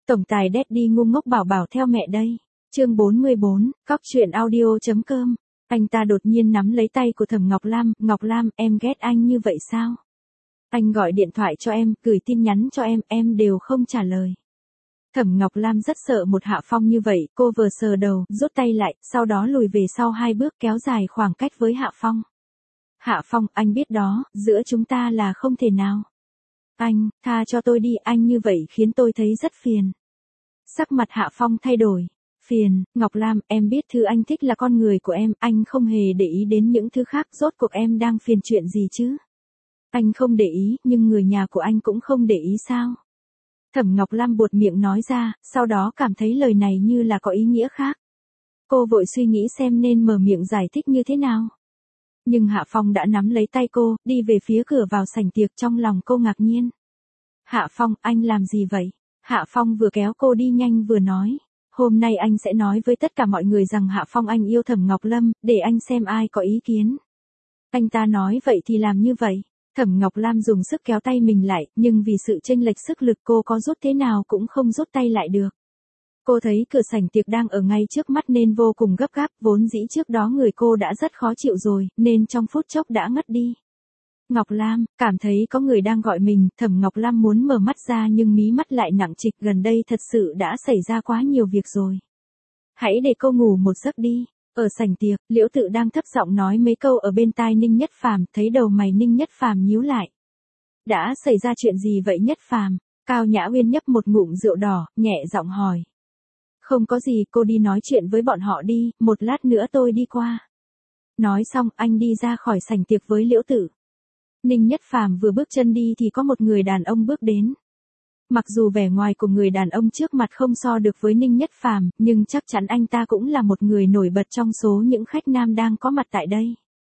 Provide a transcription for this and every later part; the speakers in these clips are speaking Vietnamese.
Tổng tài Daddy ngu ngốc bảo bảo theo mẹ đây. Chương 44, cóc truyện audio.com. Anh ta đột nhiên nắm lấy tay của Thẩm Ngọc Lam. Ngọc Lam, em ghét anh như vậy sao? Anh gọi điện thoại cho em, gửi tin nhắn cho em đều không trả lời. Thẩm Ngọc Lam rất sợ một Hạ Phong như vậy, cô vừa sờ đầu, rút tay lại, sau đó lùi về sau 2 bước kéo dài khoảng cách với Hạ Phong. Hạ Phong, anh biết đó, giữa chúng ta là không thể nào. Anh, tha cho tôi đi, anh như vậy khiến tôi thấy rất phiền. Sắc mặt Hạ Phong thay đổi. Phiền, Ngọc Lam, em biết thứ anh thích là con người của em, anh không hề để ý đến những thứ khác, rốt cuộc em đang phiền chuyện gì chứ? Anh không để ý, nhưng người nhà của anh cũng không để ý sao? Thẩm Ngọc Lam buột miệng nói ra, sau đó cảm thấy lời này như là có ý nghĩa khác. Cô vội suy nghĩ xem nên mở miệng giải thích như thế nào. Nhưng Hạ Phong đã nắm lấy tay cô, đi về phía cửa vào sảnh tiệc, trong lòng cô ngạc nhiên. Hạ Phong, anh làm gì vậy? Hạ Phong vừa kéo cô đi nhanh vừa nói. Hôm nay anh sẽ nói với tất cả mọi người rằng Hạ Phong anh yêu Thẩm Ngọc Lâm, để anh xem ai có ý kiến. Anh ta nói vậy thì làm như vậy. Thẩm Ngọc Lam dùng sức kéo tay mình lại, nhưng vì sự chênh lệch sức lực cô có rút thế nào cũng không rút tay lại được. Cô thấy cửa sảnh tiệc đang ở ngay trước mắt nên vô cùng gấp gáp, vốn dĩ trước đó người cô đã rất khó chịu rồi, nên trong phút chốc đã ngất đi. Ngọc Lam, cảm thấy có người đang gọi mình, Thẩm Ngọc Lam muốn mở mắt ra nhưng mí mắt lại nặng trịch, gần đây thật sự đã xảy ra quá nhiều việc rồi. Hãy để cô ngủ một giấc đi. Ở sảnh tiệc, Liễu Tự đang thấp giọng nói mấy câu ở bên tai Ninh Nhất Phàm, thấy đầu mày Ninh Nhất Phàm nhíu lại. Đã xảy ra chuyện gì vậy Nhất Phàm? Cao Nhã Uyên nhấp một ngụm rượu đỏ, nhẹ giọng hỏi. Không có gì, cô đi nói chuyện với bọn họ đi, một lát nữa tôi đi qua. Nói xong, anh đi ra khỏi sảnh tiệc với Liễu Tự. Ninh Nhất Phàm vừa bước chân đi thì có một người đàn ông bước đến. Mặc dù vẻ ngoài của người đàn ông trước mặt không so được với Ninh Nhất Phàm, nhưng chắc chắn anh ta cũng là một người nổi bật trong số những khách nam đang có mặt tại đây.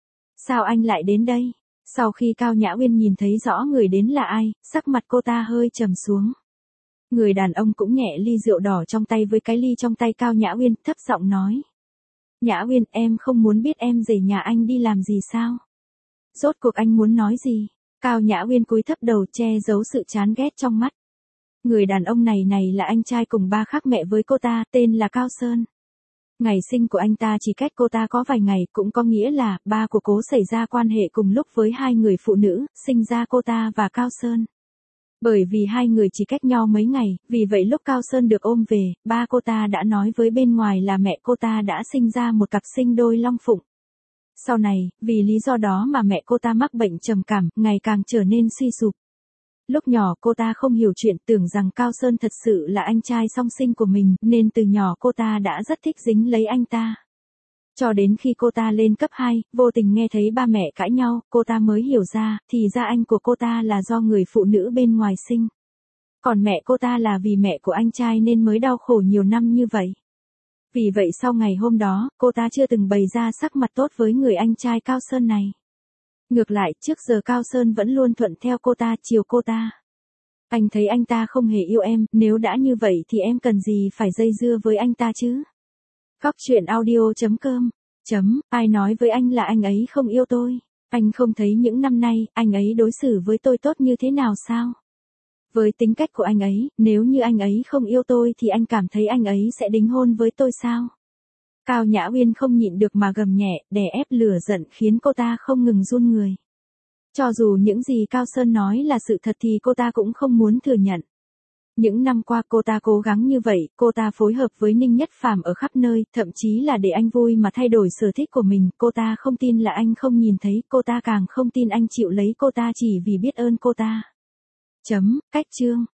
Sao anh lại đến đây? Sau khi Cao Nhã Uyên nhìn thấy rõ người đến là ai, sắc mặt cô ta hơi trầm xuống. Người đàn ông cũng nhẹ ly rượu đỏ trong tay với cái ly trong tay Cao Nhã Uyên, thấp giọng nói. Nhã Uyên, em không muốn biết em rể nhà anh đi làm gì sao? Rốt cuộc anh muốn nói gì? Cao Nhã Uyên cúi thấp đầu che giấu sự chán ghét trong mắt. Người đàn ông này là anh trai cùng ba khác mẹ với cô ta, tên là Cao Sơn. Ngày sinh của anh ta chỉ cách cô ta có vài ngày, cũng có nghĩa là ba của cô xảy ra quan hệ cùng lúc với 2 người phụ nữ, sinh ra cô ta và Cao Sơn. Bởi vì 2 người chỉ cách nhau mấy ngày, vì vậy lúc Cao Sơn được ôm về, ba cô ta đã nói với bên ngoài là mẹ cô ta đã sinh ra một cặp sinh đôi long phụng. Sau này, vì lý do đó mà mẹ cô ta mắc bệnh trầm cảm, ngày càng trở nên suy sụp. Lúc nhỏ cô ta không hiểu chuyện, tưởng rằng Cao Sơn thật sự là anh trai song sinh của mình, nên từ nhỏ cô ta đã rất thích dính lấy anh ta. Cho đến khi cô ta lên cấp 2, vô tình nghe thấy ba mẹ cãi nhau, cô ta mới hiểu ra, thì ra anh của cô ta là do người phụ nữ bên ngoài sinh. Còn mẹ cô ta là vì mẹ của anh trai nên mới đau khổ nhiều năm như vậy. Vì vậy sau ngày hôm đó, cô ta chưa từng bày ra sắc mặt tốt với người anh trai Cao Sơn này. Ngược lại, trước giờ Cao Sơn vẫn luôn thuận theo cô ta, chiều cô ta. Anh thấy anh ta không hề yêu em, nếu đã như vậy thì em cần gì phải dây dưa với anh ta chứ? Cóc truyện audio.com. Ai nói với anh là anh ấy không yêu tôi? Anh không thấy những năm nay, anh ấy đối xử với tôi tốt như thế nào sao? Với tính cách của anh ấy, nếu như anh ấy không yêu tôi thì anh cảm thấy anh ấy sẽ đính hôn với tôi sao? Cao Nhã Uyên không nhịn được mà gầm nhẹ, đè ép lửa giận khiến cô ta không ngừng run người. Cho dù những gì Cao Sơn nói là sự thật thì cô ta cũng không muốn thừa nhận. Những năm qua cô ta cố gắng như vậy, cô ta phối hợp với Ninh Nhất Phàm ở khắp nơi, thậm chí là để anh vui mà thay đổi sở thích của mình, cô ta không tin là anh không nhìn thấy, cô ta càng không tin anh chịu lấy cô ta chỉ vì biết ơn cô ta. Cách chương.